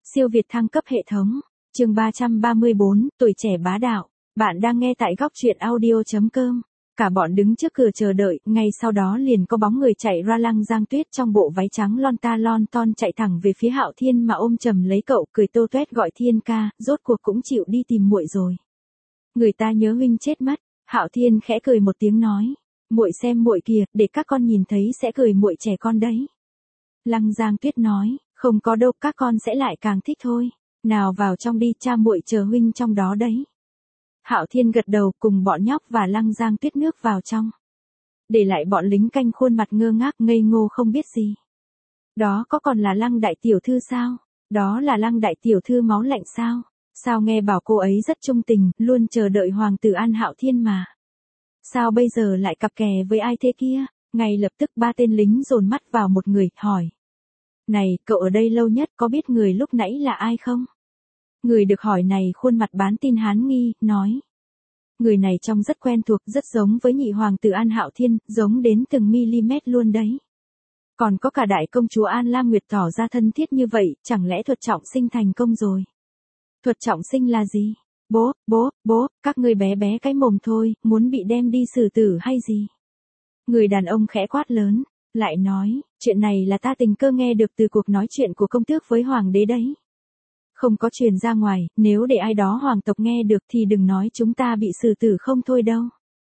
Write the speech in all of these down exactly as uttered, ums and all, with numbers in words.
Siêu Việt thăng cấp hệ thống. Chương ba trăm ba mươi bốn, tuổi trẻ bá đạo. Bạn đang nghe tại góc truyện audio chấm com. Cả bọn đứng trước cửa chờ đợi, ngay sau đó liền có bóng người chạy ra. Lăng Giang Tuyết trong bộ váy trắng lon ta lon ton chạy thẳng về phía Hạo Thiên mà ôm chầm lấy cậu, cười tô toét gọi Thiên ca, rốt cuộc cũng chịu đi tìm muội rồi. Người ta nhớ huynh chết mất. Hạo Thiên khẽ cười một tiếng nói, muội xem muội kìa, để các con nhìn thấy sẽ cười muội trẻ con đấy. Lăng Giang Tuyết nói, không có đâu, các con sẽ lại càng thích thôi. Nào vào trong đi, cha muội chờ huynh trong đó đấy. Hạo Thiên gật đầu, cùng bọn nhóc và Lăng Giang Tuyết nước vào trong. Để lại bọn lính canh khuôn mặt ngơ ngác ngây ngô không biết gì. Đó có còn là Lăng đại tiểu thư sao? Đó là Lăng đại tiểu thư máu lạnh sao? Sao nghe bảo cô ấy rất trung tình, luôn chờ đợi hoàng tử An Hạo Thiên mà. Sao bây giờ lại cặp kè với ai thế kia? Ngay lập tức ba tên lính dồn mắt vào một người, hỏi. Này, cậu ở đây lâu nhất, có biết người lúc nãy là ai không? Người được hỏi này khuôn mặt bán tin hán nghi, nói. Người này trông rất quen thuộc, rất giống với nhị hoàng tử An Hạo Thiên, giống đến từng mm luôn đấy. Còn có cả đại công chúa An Lam Nguyệt tỏ ra thân thiết như vậy, chẳng lẽ Thuật Trọng Sinh thành công rồi? Thuật Trọng Sinh là gì? Bố, bố, bố, các ngươi bé bé cái mồm thôi, muốn bị đem đi xử tử hay gì? Người đàn ông khẽ quát lớn, lại nói, chuyện này là ta tình cờ nghe được từ cuộc nói chuyện của công tước với hoàng đế đấy. Không có truyền ra ngoài, nếu để ai đó hoàng tộc nghe được thì đừng nói chúng ta bị xử tử không thôi đâu.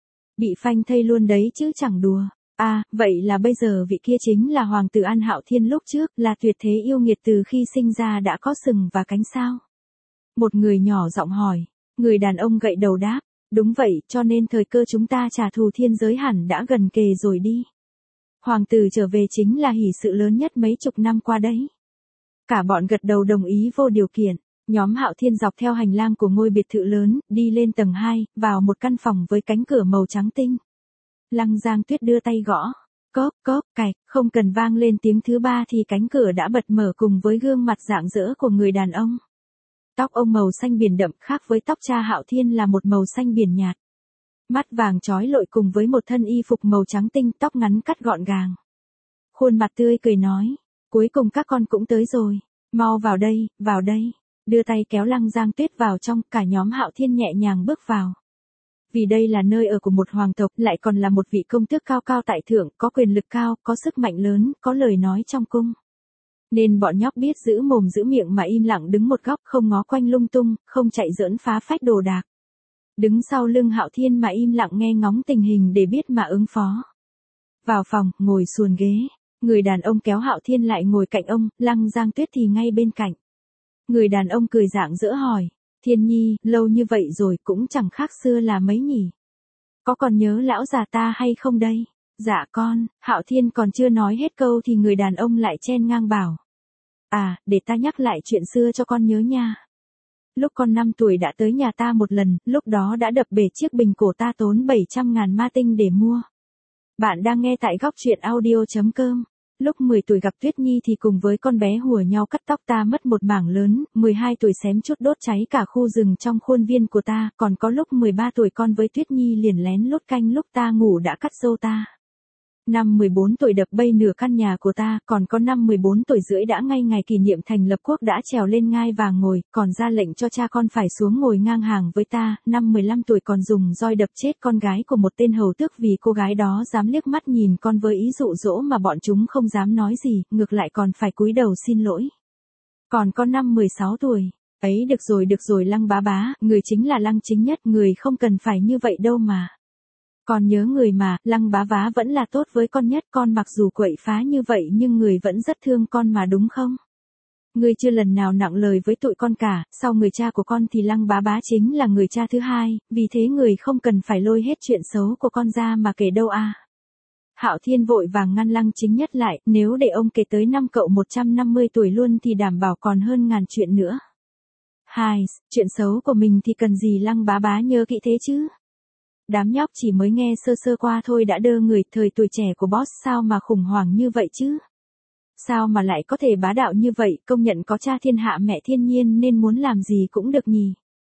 Bị phanh thây luôn đấy chứ chẳng đùa. À, vậy là bây giờ vị kia chính là hoàng tử An Hạo Thiên lúc trước, là tuyệt thế yêu nghiệt từ khi sinh ra đã có sừng và cánh sao? Một người nhỏ giọng hỏi, người đàn ông gậy đầu đáp, đúng vậy, cho nên thời cơ chúng ta trả thù thiên giới hẳn đã gần kề rồi đi. Hoàng tử trở về chính là hỷ sự lớn nhất mấy chục năm qua đấy. Cả bọn gật đầu đồng ý vô điều kiện. Nhóm Hạo Thiên dọc theo hành lang của ngôi biệt thự lớn, đi lên tầng hai, vào một căn phòng với cánh cửa màu trắng tinh. Lăng Giang Tuyết đưa tay gõ. Cốp, cốp, cạch, không cần vang lên tiếng thứ ba thì cánh cửa đã bật mở cùng với gương mặt rạng rỡ của người đàn ông. Tóc ông màu xanh biển đậm, khác với tóc cha Hạo Thiên là một màu xanh biển nhạt. Mắt vàng trói lọi cùng với một thân y phục màu trắng tinh, tóc ngắn cắt gọn gàng. Khuôn mặt tươi cười nói, cuối cùng các con cũng tới rồi, mau vào đây, vào đây. Đưa tay kéo Lăng Giang Tuyết vào trong, cả nhóm Hạo Thiên nhẹ nhàng bước vào. Vì đây là nơi ở của một hoàng tộc, lại còn là một vị công tước cao cao tại thượng, có quyền lực cao, có sức mạnh lớn, có lời nói trong cung. Nên bọn nhóc biết giữ mồm giữ miệng mà im lặng đứng một góc, không ngó quanh lung tung, không chạy giỡn phá phách đồ đạc. Đứng sau lưng Hạo Thiên mà im lặng nghe ngóng tình hình để biết mà ứng phó. Vào phòng, ngồi xuồng ghế. Người đàn ông kéo Hạo Thiên lại ngồi cạnh ông, Lăng Giang Tuyết thì ngay bên cạnh. Người đàn ông cười rạng rỡ hỏi, Thiên Nhi, lâu như vậy rồi cũng chẳng khác xưa là mấy nhỉ? Có còn nhớ lão già ta hay không đây? Dạ con, Hạo Thiên còn chưa nói hết câu thì người đàn ông lại chen ngang bảo. À, để ta nhắc lại chuyện xưa cho con nhớ nha. Lúc con năm tuổi đã tới nhà ta một lần, lúc đó đã đập bể chiếc bình cổ ta tốn bảy trăm ngàn ma tinh để mua. Bạn đang nghe tại góc truyện audio chấm com. Lúc mười tuổi gặp Tuyết Nhi thì cùng với con bé hùa nhau cắt tóc ta mất một mảng lớn, mười hai tuổi xém chút đốt cháy cả khu rừng trong khuôn viên của ta, còn có lúc mười ba tuổi con với Tuyết Nhi liền lén lút canh lúc ta ngủ đã cắt râu ta. Năm mười bốn tuổi đập bay nửa căn nhà của ta, còn có năm mười bốn tuổi rưỡi đã ngay ngày kỷ niệm thành lập quốc đã trèo lên ngai vàng ngồi, còn ra lệnh cho cha con phải xuống ngồi ngang hàng với ta, năm mười lăm tuổi còn dùng roi đập chết con gái của một tên hầu tước vì cô gái đó dám liếc mắt nhìn con với ý dụ dỗ mà bọn chúng không dám nói gì, ngược lại còn phải cúi đầu xin lỗi. Còn có năm mười sáu tuổi, ấy được rồi được rồi Lăng bá bá, người chính là Lăng chính nhất, người không cần phải như vậy đâu mà. Còn nhớ người mà, Lăng bá bá vẫn là tốt với con nhất, con mặc dù quậy phá như vậy nhưng người vẫn rất thương con mà đúng không? Người chưa lần nào nặng lời với tụi con cả, sau người cha của con thì Lăng bá bá chính là người cha thứ hai, vì thế người không cần phải lôi hết chuyện xấu của con ra mà kể đâu à. Hạo Thiên vội vàng ngăn Lăng chính nhất lại, nếu để ông kể tới năm cậu một trăm năm mươi tuổi luôn thì đảm bảo còn hơn ngàn chuyện nữa. Hai, chuyện xấu của mình thì cần gì Lăng bá bá nhớ kỹ thế chứ? Đám nhóc chỉ mới nghe sơ sơ qua thôi đã đơ người, thời tuổi trẻ của boss sao mà khủng hoảng như vậy chứ? Sao mà lại có thể bá đạo như vậy, công nhận có cha thiên hạ mẹ thiên nhiên nên muốn làm gì cũng được nhỉ?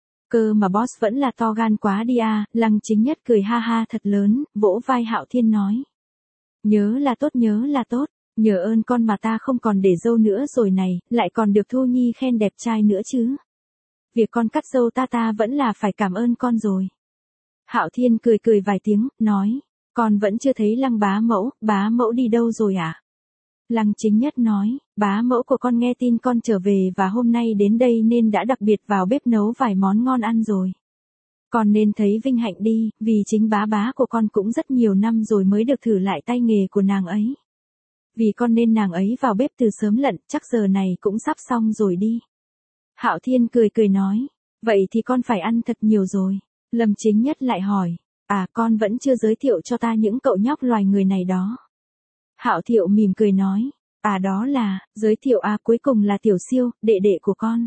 Cơ mà boss vẫn là to gan quá đi à, Lăng chính nhất cười ha ha thật lớn, vỗ vai Hạo Thiên nói. Nhớ là tốt nhớ là tốt, Nhờ ơn con mà ta không còn để râu nữa rồi này, lại còn được Thu Nhi khen đẹp trai nữa chứ. Việc con cắt râu ta ta vẫn là phải cảm ơn con rồi. Hạo Thiên cười cười vài tiếng, nói, con vẫn chưa thấy Lăng bá mẫu, bá mẫu đi đâu rồi à? Lăng Chính Nhất nói, bá mẫu của con nghe tin con trở về và hôm nay đến đây nên đã đặc biệt vào bếp nấu vài món ngon ăn rồi. Con nên thấy vinh hạnh đi, vì chính bá bá của con cũng rất nhiều năm rồi mới được thử lại tay nghề của nàng ấy. Vì con nên nàng ấy vào bếp từ sớm lận, chắc giờ này cũng sắp xong rồi đi. Hạo Thiên cười cười nói, vậy thì con phải ăn thật nhiều rồi. Lâm Chính Nhất lại hỏi, à con vẫn chưa giới thiệu cho ta những cậu nhóc loài người này đó. Hạo Thiệu mỉm cười nói, à đó là, giới thiệu à cuối cùng là Tiểu Siêu, đệ đệ của con.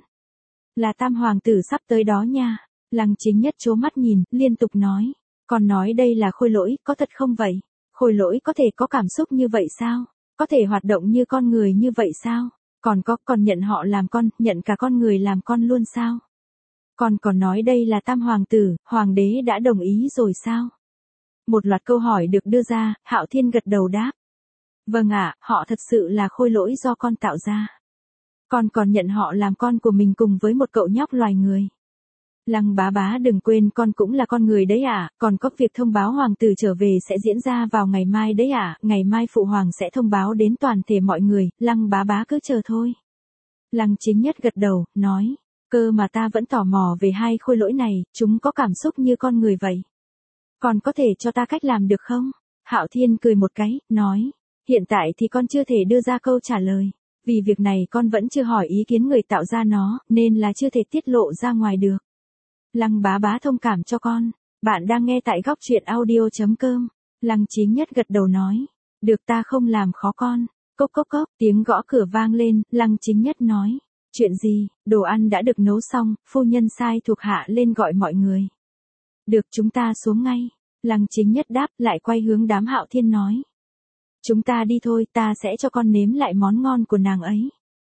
Là tam hoàng tử sắp tới đó nha. Lăng Chính Nhất trố mắt nhìn, liên tục nói, con nói đây là Khôi Lỗi, có thật không vậy? Khôi Lỗi có thể có cảm xúc như vậy sao? Có thể hoạt động như con người như vậy sao? Còn có, còn nhận họ làm con, nhận cả con người làm con luôn sao? Con còn nói đây là tam hoàng tử, hoàng đế đã đồng ý rồi sao? Một loạt câu hỏi được đưa ra, Hạo Thiên gật đầu đáp. Vâng ạ, họ thật sự là Khôi Lỗi do con tạo ra. Con còn nhận họ làm con của mình cùng với một cậu nhóc loài người. Lăng bá bá đừng quên con cũng là con người đấy ạ, à, còn có việc thông báo hoàng tử trở về sẽ diễn ra vào ngày mai đấy ạ, à, ngày mai phụ hoàng sẽ thông báo đến toàn thể mọi người, lăng bá bá cứ chờ thôi. Lăng Chính Nhất gật đầu, nói, cơ mà ta vẫn tò mò về hai khôi lỗi này, chúng có cảm xúc như con người vậy. Con có thể cho ta cách làm được không? Hạo Thiên cười một cái, nói, hiện tại thì con chưa thể đưa ra câu trả lời, vì việc này con vẫn chưa hỏi ý kiến người tạo ra nó, nên là chưa thể tiết lộ ra ngoài được. Lăng bá bá thông cảm cho con, bạn đang nghe tại góc truyện audio.com. Lăng Chính Nhất gật đầu nói, được ta không làm khó con. Cốc cốc cốc, tiếng gõ cửa vang lên, Lăng Chính Nhất nói, chuyện gì, đồ ăn đã được nấu xong, phu nhân sai thuộc hạ lên gọi mọi người. Được chúng ta xuống ngay. Lăng Chính Nhất đáp lại quay hướng đám Hạo Thiên nói. Chúng ta đi thôi, ta sẽ cho con nếm lại món ngon của nàng ấy.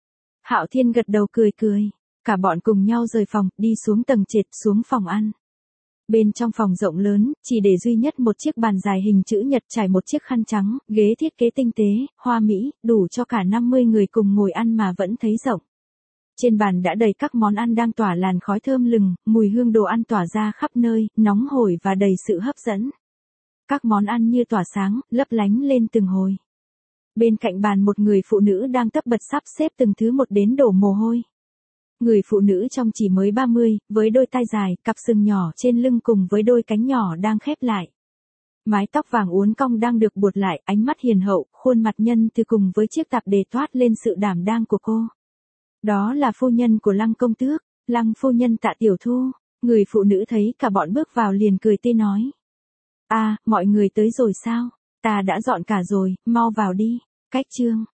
Hạo Thiên gật đầu cười cười. Cả bọn cùng nhau rời phòng, đi xuống tầng trệt, xuống phòng ăn. Bên trong phòng rộng lớn, chỉ để duy nhất một chiếc bàn dài hình chữ nhật trải một chiếc khăn trắng, ghế thiết kế tinh tế, hoa mỹ, đủ cho cả năm mươi người cùng ngồi ăn mà vẫn thấy rộng. Trên bàn đã đầy các món ăn đang tỏa làn khói thơm lừng, mùi hương đồ ăn tỏa ra khắp nơi, nóng hổi và đầy sự hấp dẫn. Các món ăn như tỏa sáng, lấp lánh lên từng hồi. Bên cạnh bàn một người phụ nữ đang tất bật sắp xếp từng thứ một đến đổ mồ hôi. Người phụ nữ trong chỉ mới ba mươi, với đôi tai dài, cặp sừng nhỏ trên lưng cùng với đôi cánh nhỏ đang khép lại. Mái tóc vàng uốn cong đang được buộc lại, ánh mắt hiền hậu, khuôn mặt nhân từ cùng với chiếc tạp dề toát lên sự đảm đang của cô. Đó là phu nhân của Lăng công tước, Lăng phu nhân Tạ Tiểu Thu. Người phụ nữ thấy cả bọn bước vào liền cười tươi nói. À, mọi người tới rồi sao? Ta đã dọn cả rồi, mau vào đi. Cách chương.